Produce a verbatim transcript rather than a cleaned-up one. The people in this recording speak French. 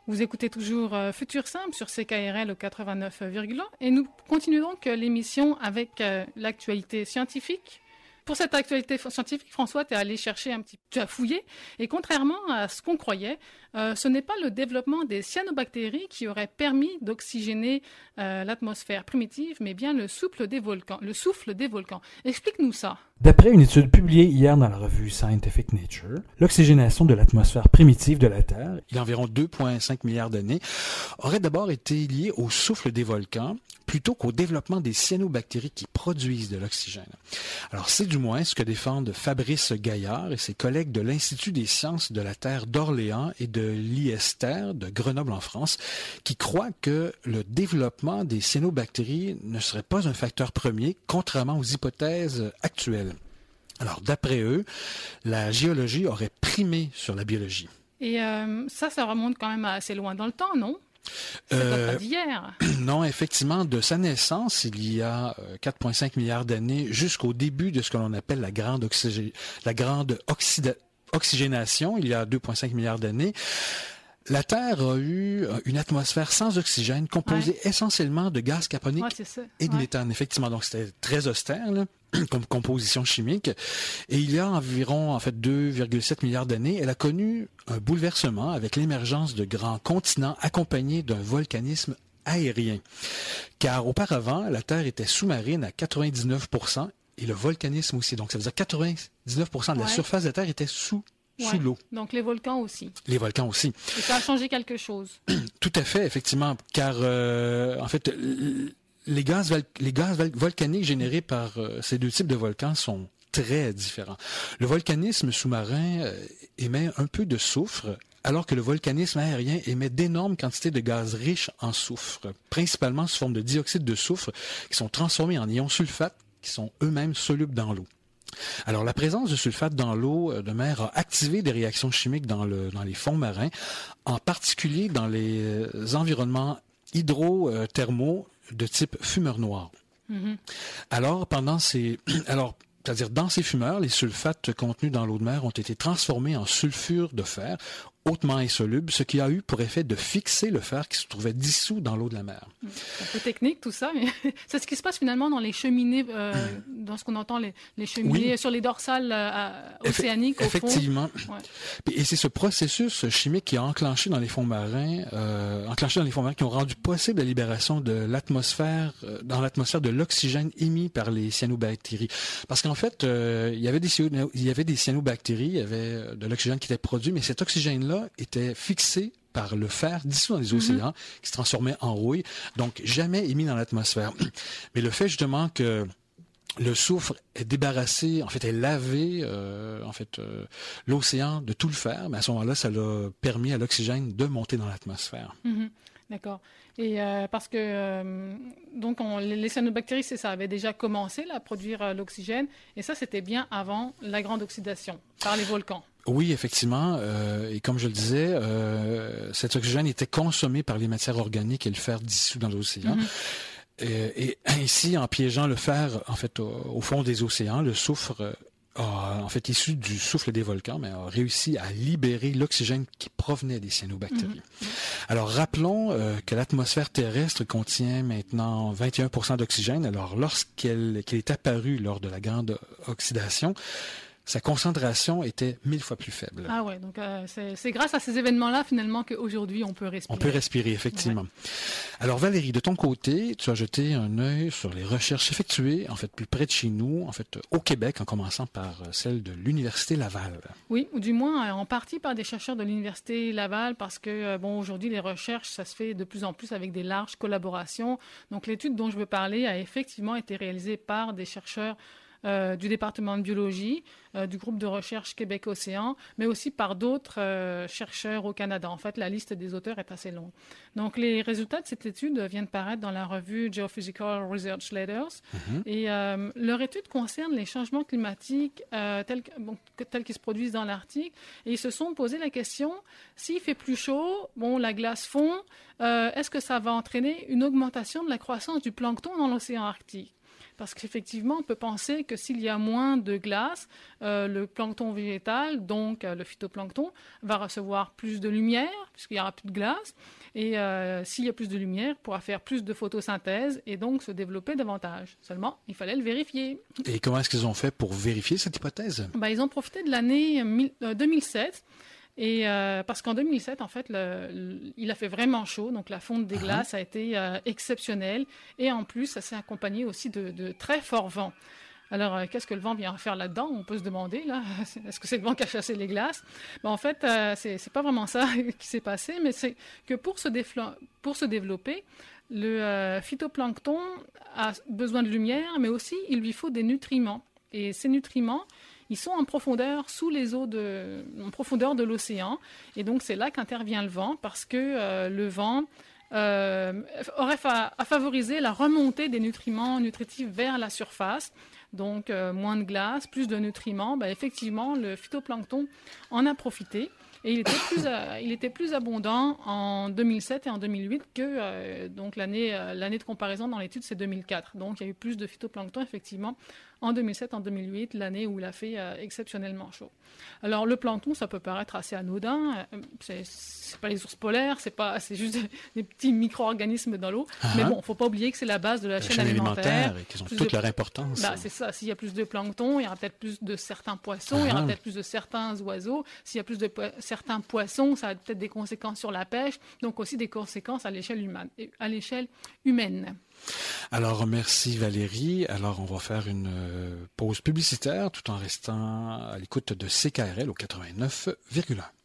Vous écoutez toujours euh, Futur Simple sur C K R L au quatre-vingt-neuf virgule un et nous continuons donc euh, l'émission avec euh, l'actualité scientifique. Pour cette actualité scientifique, François, tu es allé chercher un petit, tu as fouillé, et contrairement à ce qu'on croyait, euh, ce n'est pas le développement des cyanobactéries qui aurait permis d'oxygéner euh, l'atmosphère primitive, mais bien le souffle des volcans. Le souffle des volcans. Explique-nous ça. D'après une étude publiée hier dans la revue Scientific Nature, l'oxygénation de l'atmosphère primitive de la Terre, il y a environ deux virgule cinq milliards d'années, aurait d'abord été liée au souffle des volcans plutôt qu'au développement des cyanobactéries qui produisent de l'oxygène. Alors, c'est du moins ce que défendent Fabrice Gaillard et ses collègues de l'Institut des sciences de la Terre d'Orléans et de l'I S T E R de Grenoble en France, qui croient que le développement des cyanobactéries ne serait pas un facteur premier, contrairement aux hypothèses actuelles. Alors, d'après eux, la géologie aurait primé sur la biologie. Et euh, ça, ça remonte quand même assez loin dans le temps, non? C'est Euh, pas d'hier. Non, effectivement, de sa naissance, il y a quatre virgule cinq milliards d'années, jusqu'au début de ce que l'on appelle la grande, oxygé... la grande oxyda... oxygénation, il y a deux virgule cinq milliards d'années, la Terre a eu une atmosphère sans oxygène, composée ouais. essentiellement de gaz carbonique ouais, et de ouais. méthane. Effectivement, donc c'était très austère, là, comme composition chimique. Et il y a environ, en fait, deux virgule sept milliards d'années, elle a connu un bouleversement avec l'émergence de grands continents accompagnés d'un volcanisme aérien. Car auparavant, la Terre était sous-marine à quatre-vingt-dix-neuf pour cent et le volcanisme aussi. Donc, ça veut dire que quatre-vingt-dix-neuf pour cent de la ouais. surface de la Terre était sous sous ouais. l'eau. Donc les volcans aussi. Les volcans aussi. Et ça a changé quelque chose. Tout à fait, effectivement, car euh, en fait, les gaz, les gaz volcaniques générés par euh, ces deux types de volcans sont très différents. Le volcanisme sous-marin euh, émet un peu de soufre, alors que le volcanisme aérien émet d'énormes quantités de gaz riches en soufre, principalement sous forme de dioxyde de soufre, qui sont transformés en ions sulfate, qui sont eux-mêmes solubles dans l'eau. Alors, la présence de sulfate dans l'eau de mer a activé des réactions chimiques dans, le, dans les fonds marins, en particulier dans les environnements hydrothermaux de type fumeur noire. Mm-hmm. Alors, pendant ces... Alors, c'est-à-dire, dans ces fumeurs, les sulfates contenus dans l'eau de mer ont été transformés en sulfure de fer, hautement insoluble, ce qui a eu pour effet de fixer le fer qui se trouvait dissous dans l'eau de la mer. C'est un peu technique tout ça, mais c'est ce qui se passe finalement dans les cheminées, euh, dans ce qu'on entend les, les cheminées oui. sur les dorsales euh, océaniques. Eff- effectivement. Au fond. Ouais. Et c'est ce processus chimique qui a enclenché dans les fonds marins, euh, enclenché dans les fonds marins, qui ont rendu possible la libération de l'atmosphère, euh, dans l'atmosphère de l'oxygène émis par les cyanobactéries. Parce qu'en fait, euh, il y avait des il y avait des cyanobactéries, il y avait de l'oxygène qui était produit, mais cet oxygène-là était fixé par le fer dissous dans les océans, mm-hmm. qui se transformait en rouille, donc jamais émis dans l'atmosphère. Mais le fait justement que le soufre est débarrassé, en fait, est lavé, euh, en fait, euh, l'océan de tout le fer, mais à ce moment-là, ça l'a permis à l'oxygène de monter dans l'atmosphère. Mm-hmm. D'accord. Et euh, parce que euh, donc on, les cyanobactéries, c'est ça, avait déjà commencé là, à produire euh, l'oxygène, et ça, c'était bien avant la grande oxydation par les volcans. Oui, effectivement. Euh, et comme je le disais, euh, cet oxygène était consommé par les matières organiques et le fer dissous dans l'océan. Mm-hmm. Et, et ainsi, en piégeant le fer, en fait, au, au fond des océans, le soufre a, en fait, issu du souffle des volcans, mais a réussi à libérer l'oxygène qui provenait des cyanobactéries. Mm-hmm. Alors, rappelons euh, que l'atmosphère terrestre contient maintenant vingt et un pour cent d'oxygène. Alors, lorsqu'elle qu'elle est apparue lors de la grande oxydation, sa concentration était mille fois plus faible. Ah ouais, donc euh, c'est, c'est grâce à ces événements-là, finalement, qu'aujourd'hui, on peut respirer. On peut respirer, effectivement. Ouais. Alors, Valérie, de ton côté, tu as jeté un œil sur les recherches effectuées, en fait, plus près de chez nous, en fait, au Québec, en commençant par celle de l'Université Laval. Oui, ou du moins, en partie par des chercheurs de l'Université Laval, parce que, bon, aujourd'hui, les recherches, ça se fait de plus en plus avec des larges collaborations. Donc, l'étude dont je veux parler a effectivement été réalisée par des chercheurs Euh, du département de biologie, euh, du groupe de recherche Québec-Océan, mais aussi par d'autres euh, chercheurs au Canada. En fait, la liste des auteurs est assez longue. Donc, les résultats de cette étude viennent paraître dans la revue Geophysical Research Letters. Mm-hmm. Et euh, leur étude concerne les changements climatiques euh, tels, bon, tels qu'ils se produisent dans l'Arctique. Et ils se sont posé la question, s'il fait plus chaud, bon, la glace fond, euh, est-ce que ça va entraîner une augmentation de la croissance du plancton dans l'océan Arctique? Parce qu'effectivement, on peut penser que s'il y a moins de glace, euh, le plancton végétal, donc euh, le phytoplancton, va recevoir plus de lumière, puisqu'il n'y aura plus de glace. Et euh, s'il y a plus de lumière, il pourra faire plus de photosynthèse et donc se développer davantage. Seulement, il fallait le vérifier. Et comment est-ce qu'ils ont fait pour vérifier cette hypothèse? Ben, ils ont profité de l'année deux mille sept. Et euh, parce qu'en deux mille sept, en fait, le, le, il a fait vraiment chaud, donc la fonte des glaces a été euh, exceptionnelle. Et en plus, ça s'est accompagné aussi de, de très forts vents. Alors, euh, qu'est-ce que le vent vient faire là-dedans? On peut se demander, là, est-ce que c'est le vent qui a chassé les glaces? Ben, en fait, euh, c'est, c'est pas vraiment ça qui s'est passé, mais c'est que pour se, défla- pour se développer, le euh, phytoplancton a besoin de lumière, mais aussi il lui faut des nutriments. Et ces nutriments, ils sont en profondeur sous les eaux de, en profondeur de l'océan. Et donc, c'est là qu'intervient le vent, parce que euh, le vent euh, aurait fa- à favoriser la remontée des nutriments nutritifs vers la surface. Donc, euh, moins de glace, plus de nutriments. Ben, effectivement, le phytoplancton en a profité. Et il était plus, euh, il était plus abondant en deux mille sept et en deux mille huit que euh, donc l'année, euh, l'année de comparaison dans l'étude, c'est deux mille quatre. Donc, il y a eu plus de phytoplancton, effectivement, en deux mille sept, en deux mille huit, l'année où il a fait euh, exceptionnellement chaud. Alors, le plancton, ça peut paraître assez anodin. C'est, c'est pas les ours polaires, c'est pas, c'est juste des, des petits micro-organismes dans l'eau. Uh-huh. Mais bon, faut pas oublier que c'est la base de la, la chaîne, chaîne alimentaire. alimentaire et qu'ils ont plus toute de... leur importance. Bah, c'est ça. S'il y a plus de plancton, il y aura peut-être plus de certains poissons, uh-huh. il y aura peut-être plus de certains oiseaux. S'il y a plus de po- certains poissons, ça a peut-être des conséquences sur la pêche, donc aussi des conséquences à l'échelle humaine. À l'échelle humaine. Alors, merci Valérie. Alors, on va faire une pause publicitaire tout en restant à l'écoute de C K R L au quatre-vingt-neuf virgule un.